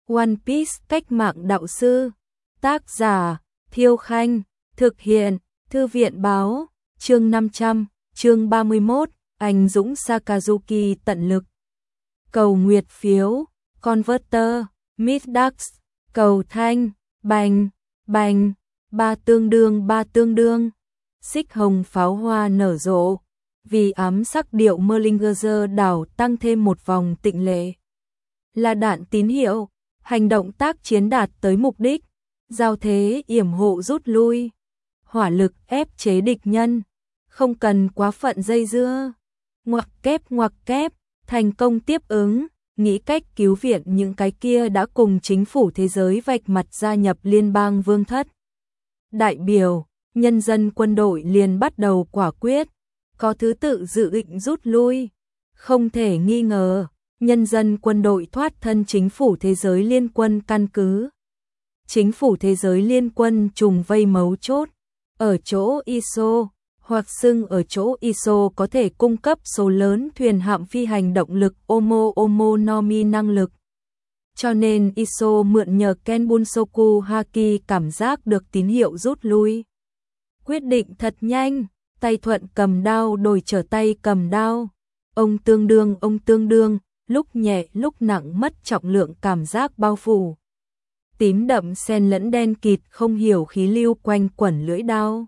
One Piece cách mạng đạo sư. Tác giả Thiêu Khanh. Thực hiện Thư viện Báo. Chương 500, chương 31, anh Dũng Sakazuki tận lực. Cầu nguyệt phiếu, Converter, Middax, cầu thanh, bành, bành, ba tương đương. Xích hồng pháo hoa nở rộ, vì ám sắc điệu Merlinger đảo tăng thêm một vòng tịnh lệ. Là đạn tín hiệu, hành động tác chiến đạt tới mục đích, giao thế yểm hộ rút lui, hỏa lực ép chế địch nhân, không cần quá phận dây dưa. Ngoặc kép, thành công tiếp ứng, nghĩ cách cứu viện những cái kia đã cùng chính phủ thế giới vạch mặt gia nhập liên bang vương thất. Đại biểu, nhân dân quân đội liền bắt đầu quả quyết, có thứ tự dự định rút lui. Không thể nghi ngờ, nhân dân quân đội thoát thân chính phủ thế giới liên quân căn cứ. Chính phủ thế giới liên quân trùng vây mấu chốt, ở chỗ ISO, hoặc xưng ở chỗ ISO có thể cung cấp số lớn thuyền hạm phi hành động lực Omonomi năng lực. Cho nên ISO mượn nhờ Kenbunsoku Haki cảm giác được tín hiệu rút lui. Quyết định thật nhanh, tay thuận cầm đao đổi trở tay cầm đao. Ông tương đương, lúc nhẹ lúc nặng mất trọng lượng cảm giác bao phủ. Tím đậm xen lẫn đen kịt không hiểu khí lưu quanh quẩn lưỡi đao.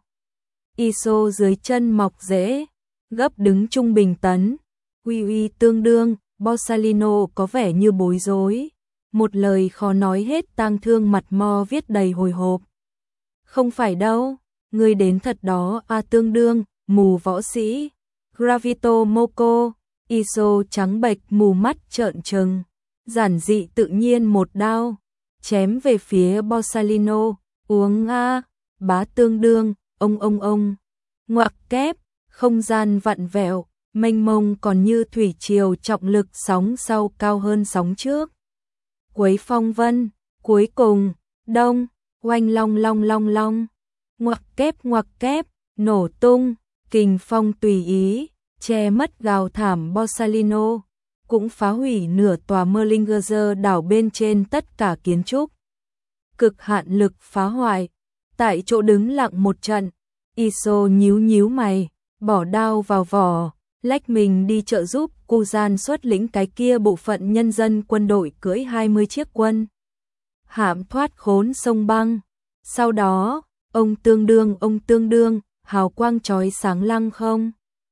ISO dưới chân mọc rễ, gấp đứng trung bình tấn. Uy tương đương, Borsalino có vẻ như bối rối. Một lời khó nói hết tang thương mặt mo viết đầy hồi hộp. Không phải đâu, người đến thật đó tương đương, mù võ sĩ. Gravito Moko, ISO trắng bệch mù mắt trợn trừng. Giản dị tự nhiên một đao, chém về phía Borsalino, uống bá tương đương, ông. Ngoặc kép, không gian vặn vẹo, mênh mông còn như thủy triều trọng lực sóng sau cao hơn sóng trước. Quấy phong vân, cuối cùng, đông, oanh long. Ngoặc kép, nổ tung, kình phong tùy ý, che mất gào thảm Borsalino, cũng phá hủy nửa tòa Merlinger đảo bên trên tất cả kiến trúc. Cực hạn lực phá hoại, tại chỗ đứng lặng một trận, ISO nhíu mày, bỏ đao vào vỏ, lách mình đi trợ giúp Kuzan xuất lĩnh cái kia bộ phận nhân dân quân đội cưỡi 20 chiếc quân hạm thoát khốn sông băng. Sau đó, ông tương đương, hào quang chói sáng lăng không.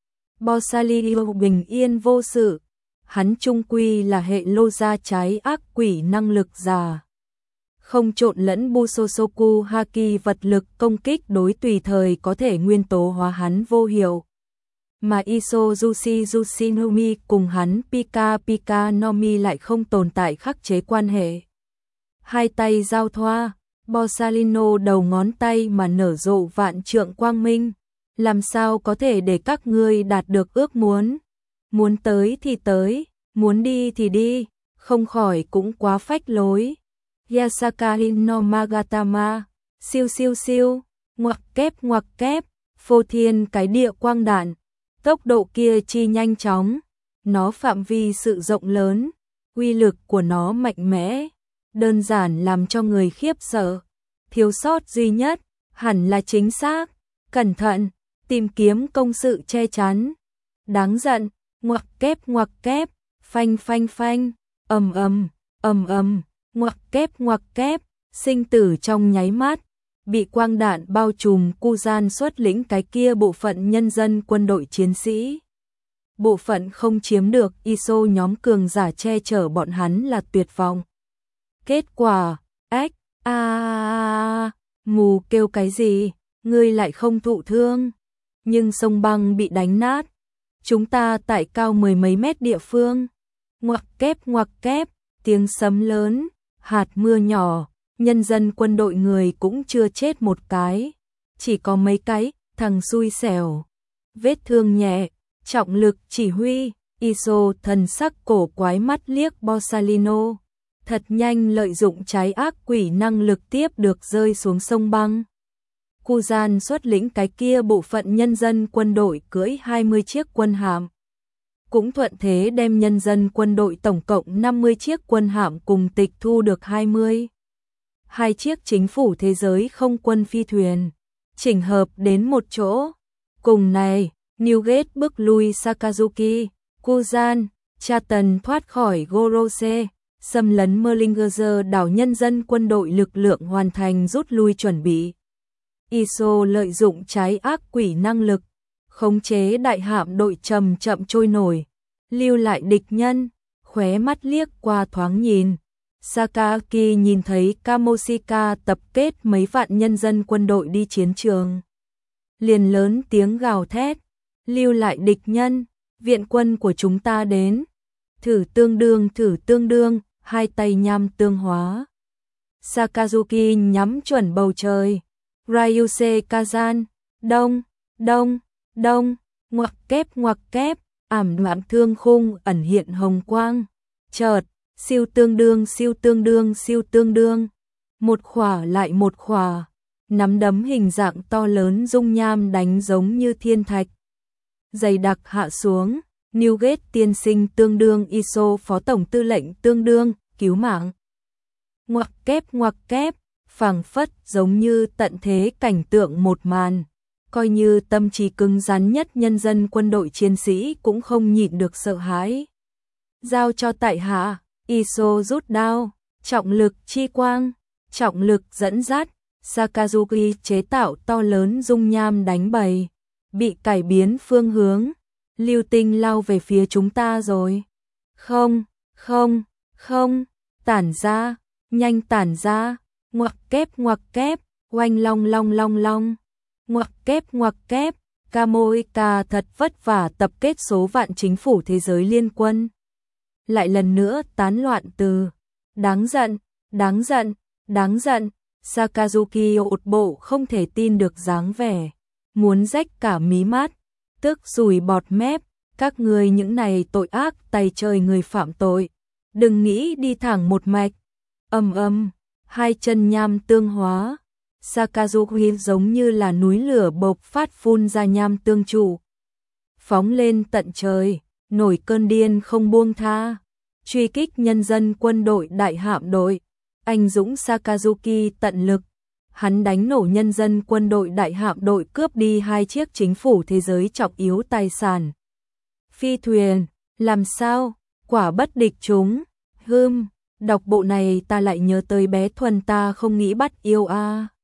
Borsalino bình yên vô sự, hắn trung quy là hệ lô gia trái ác quỷ năng lực giả. Không trộn lẫn Busosoku Haki vật lực công kích đối tùy thời có thể nguyên tố hóa hắn vô hiệu. Mà ISO Yushinomi cùng hắn Pika Nomi lại không tồn tại khắc chế quan hệ. Hai tay giao thoa, Borsalino đầu ngón tay mà nở rộ vạn trượng quang minh. Làm sao có thể để các ngươi đạt được ước muốn? Muốn tới thì tới, muốn đi thì đi, không khỏi cũng quá phách lối. Yasakari no Magatama, siêu, ngoặc kép, phô thiên cái địa quang đạn, tốc độ kia chi nhanh chóng, nó phạm vi sự rộng lớn, uy lực của nó mạnh mẽ, đơn giản làm cho người khiếp sợ. Thiếu sót duy nhất, hẳn là chính xác, cẩn thận, tìm kiếm công sự che chắn. Đáng giận, ngoặc kép, phanh, ầm, ngoặc kép, sinh tử trong nháy mắt, bị quang đạn bao trùm. Kuzan xuất lĩnh cái kia bộ phận nhân dân quân đội chiến sĩ. Bộ phận không chiếm được ISO nhóm cường giả che chở bọn hắn là tuyệt vọng. Kết quả, mù kêu cái gì, ngươi lại không thụ thương. Nhưng sông băng bị đánh nát, chúng ta tại cao mười mấy mét địa phương. Ngoặc kép, tiếng sấm lớn, hạt mưa nhỏ, nhân dân quân đội người cũng chưa chết một cái, chỉ có mấy cái thằng xui xẻo. Vết thương nhẹ, trọng lực chỉ huy, ISO thần sắc cổ quái mắt liếc Borsalino, thật nhanh lợi dụng trái ác quỷ năng lực tiếp được rơi xuống sông băng. Kuzan xuất lĩnh cái kia bộ phận nhân dân quân đội cưỡi 20 chiếc quân hạm. cũng thuận thế đem nhân dân quân đội tổng cộng 50 chiếc quân hạm cùng tịch thu được 2 chiếc chính phủ thế giới không quân phi thuyền, chỉnh hợp đến một chỗ. Cùng này, Newgate bước lui Sakazuki, Kuzan, Chaton thoát khỏi Gorose, xâm lấn Merlinger's đảo, nhân dân quân đội lực lượng hoàn thành rút lui chuẩn bị. Iso lợi dụng trái ác quỷ năng lực, khống chế đại hạm đội chậm chậm trôi nổi, lưu lại địch nhân, khóe mắt liếc qua thoáng nhìn. Sakaki nhìn thấy Kamoshika tập kết mấy vạn nhân dân quân đội đi chiến trường. Liền lớn tiếng gào thét, lưu lại địch nhân, viện quân của chúng ta đến. Thử tương đương, hai tay nham tương hóa. Sakazuki nhắm chuẩn bầu trời. Ryuse Kazan, đông, ngoặc kép, ảm đạm thương khung ẩn hiện hồng quang. Chợt, siêu tương đương. Một khỏa lại một khỏa. Nắm đấm hình dạng to lớn dung nham đánh giống như thiên thạch. Dày đặc hạ xuống. Newgate tiên sinh tương đương Iso phó tổng tư lệnh tương đương, cứu mạng. Ngoặc kép, phảng phất giống như tận thế cảnh tượng một màn. Coi như tâm trí cứng rắn nhất nhân dân quân đội chiến sĩ cũng không nhịn được sợ hãi. Giao cho tại hạ, Iso rút đao, trọng lực chi quang, trọng lực dẫn dắt, Sakazuki chế tạo to lớn dung nham đánh bầy, bị cải biến phương hướng. Lưu tinh lao về phía chúng ta rồi. Không, tản ra, nhanh tản ra, ngoặc kép, oanh long. Ngoặc kép, Kamoika thật vất vả tập kết số vạn chính phủ thế giới liên quân. Lại lần nữa tán loạn từ. Đáng giận. Sakazuki ột bộ không thể tin được dáng vẻ. Muốn rách cả mí mắt. Tức rùi bọt mép, các người những này tội ác tay trời người phạm tội. Đừng nghĩ đi thẳng một mạch. Hai chân nham tương hóa. Sakazuki giống như là núi lửa bộc phát phun ra nham tương trụ. Phóng lên tận trời, nổi cơn điên không buông tha. Truy kích nhân dân quân đội đại hạm đội. Anh dũng Sakazuki tận lực. Hắn đánh nổ nhân dân quân đội đại hạm đội, cướp đi 2 chiếc chính phủ thế giới trọng yếu tài sản. Phi thuyền, làm sao? Quả bất địch chúng. Đọc bộ này ta lại nhớ tới bé Thuần ta không nghĩ bắt yêu a.